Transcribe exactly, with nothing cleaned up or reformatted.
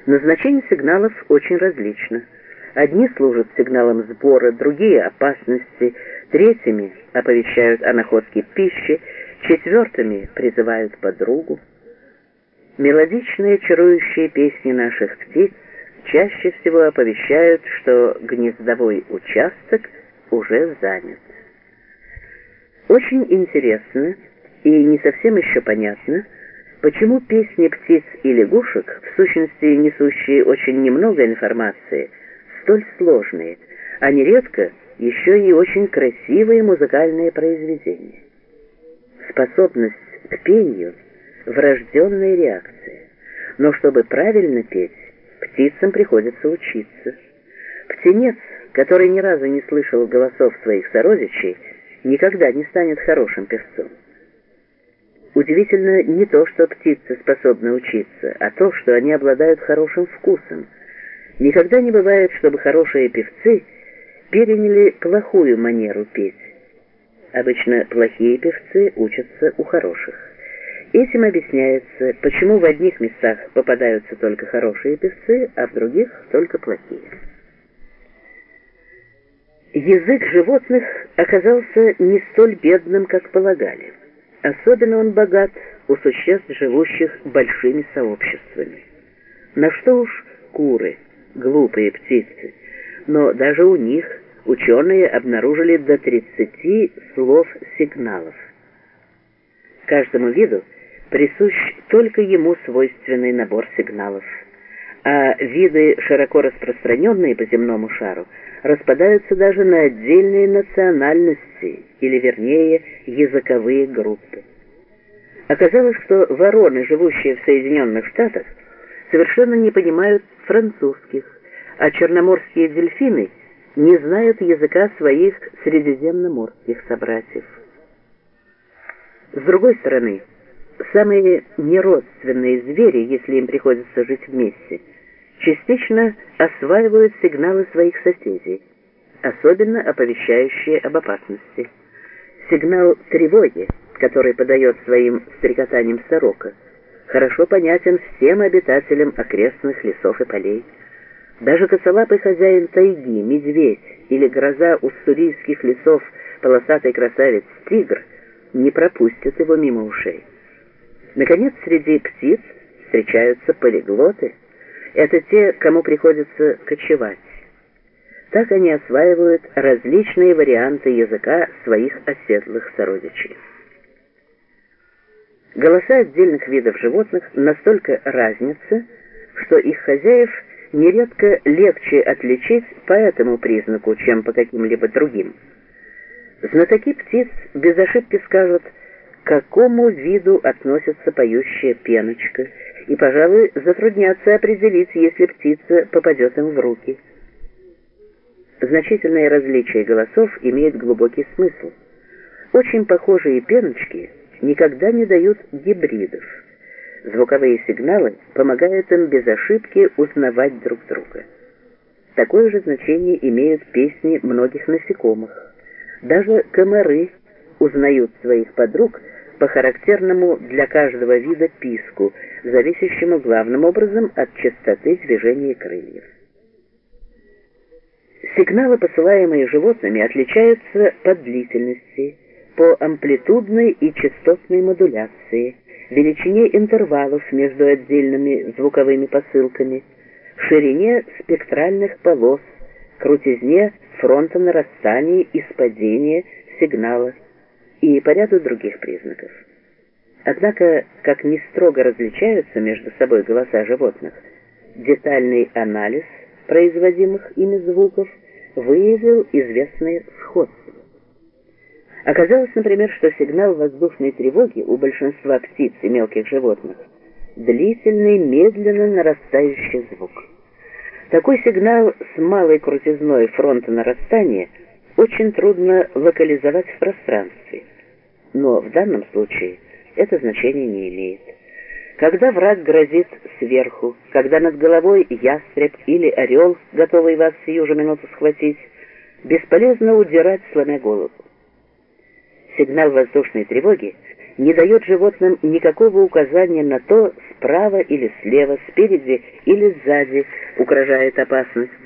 Назначение сигналов очень различно. Одни служат сигналом сбора, другие — опасности, третьими оповещают о находке пищи, четвертыми призывают подругу. Мелодичные чарующие песни наших птиц чаще всего оповещают, что гнездовой участок уже занят. Очень интересно и не совсем еще понятно, почему песни птиц и лягушек, в сущности несущие очень немного информации, столь сложные, а нередко еще и очень красивые музыкальные произведения. Способность к пению — врожденная реакция, но чтобы правильно петь, птицам приходится учиться. Птенец, который ни разу не слышал голосов своих сородичей, никогда не станет хорошим певцом. Удивительно не то, что птицы способны учиться, а то, что они обладают хорошим вкусом. Никогда не бывает, чтобы хорошие певцы переняли плохую манеру петь. Обычно плохие певцы учатся у хороших. Этим объясняется, почему в одних местах попадаются только хорошие певцы, а в других только плохие. Язык животных оказался не столь бедным, как полагали. Особенно он богат у существ, живущих большими сообществами. На что уж куры, глупые птицы, но даже у них ученые обнаружили до тридцати слов сигналов. Каждому виду присущ только ему свойственный набор сигналов, а виды, широко распространенные по земному шару, распадаются даже на отдельные национальности, или вернее, языковые группы. Оказалось, что вороны, живущие в Соединенных Штатах, совершенно не понимают французских, а черноморские дельфины не знают языка своих средиземноморских собратьев. С другой стороны, самые неродственные звери, если им приходится жить вместе, частично осваивают сигналы своих соседей, особенно оповещающие об опасности. Сигнал тревоги, который подает своим стрекотанием сорока, хорошо понятен всем обитателям окрестных лесов и полей. Даже косолапый хозяин тайги, медведь или гроза уссурийских лесов, полосатый красавец-тигр, не пропустят его мимо ушей. Наконец, среди птиц встречаются полиглоты. Это те, кому приходится кочевать. Так они осваивают различные варианты языка своих оседлых сородичей. Голоса отдельных видов животных настолько разнятся, что их хозяев нередко легче отличить по этому признаку, чем по каким-либо другим. Знатоки птиц без ошибки скажут, к какому виду относится поющая пеночка, и, пожалуй, затруднятся определить, если птица попадет им в руки. Значительное различие голосов имеет глубокий смысл. Очень похожие пеночки никогда не дают гибридов. Звуковые сигналы помогают им без ошибки узнавать друг друга. Такое же значение имеют песни многих насекомых. Даже комары узнают своих подруг по характерному для каждого вида писку, зависящему главным образом от частоты движения крыльев. Сигналы, посылаемые животными, отличаются по длительности, по амплитудной и частотной модуляции, величине интервалов между отдельными звуковыми посылками, ширине спектральных полос, крутизне фронта нарастания и спадения сигнала и по ряду других признаков. Однако, как не строго различаются между собой голоса животных, детальный анализ производимых ими звуков выявил известные сходства. Оказалось, например, что сигнал воздушной тревоги у большинства птиц и мелких животных – длительный, медленно нарастающий звук. Такой сигнал с малой крутизной фронта нарастания очень трудно локализовать в пространстве, но в данном случае это значение не имеет. Когда враг грозит сверху, когда над головой ястреб или орел, готовый вас сию же минуту схватить, бесполезно удирать, сломя голову. Сигнал воздушной тревоги не дает животным никакого указания на то, с справа или слева, спереди или сзади угрожает опасность.